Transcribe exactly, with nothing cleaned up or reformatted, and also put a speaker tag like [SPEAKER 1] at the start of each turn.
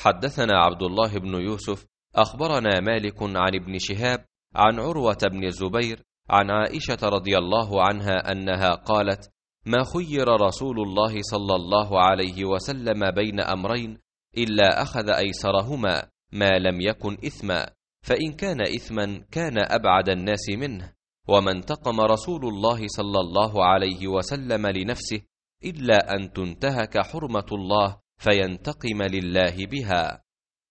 [SPEAKER 1] حدثنا عبد الله بن يوسف أخبرنا مالك عن ابن شهاب عن عروة بن الزبير عن عائشة رضي الله عنها أنها قالت: ما خير رسول الله صلى الله عليه وسلم بين أمرين إلا أخذ أيسرهما ما لم يكن إثما، فإن كان إثما كان أبعد الناس منه، وما انتقم رسول الله صلى الله عليه وسلم لنفسه إلا أن تنتهك حرمة الله فينتقم لله بها.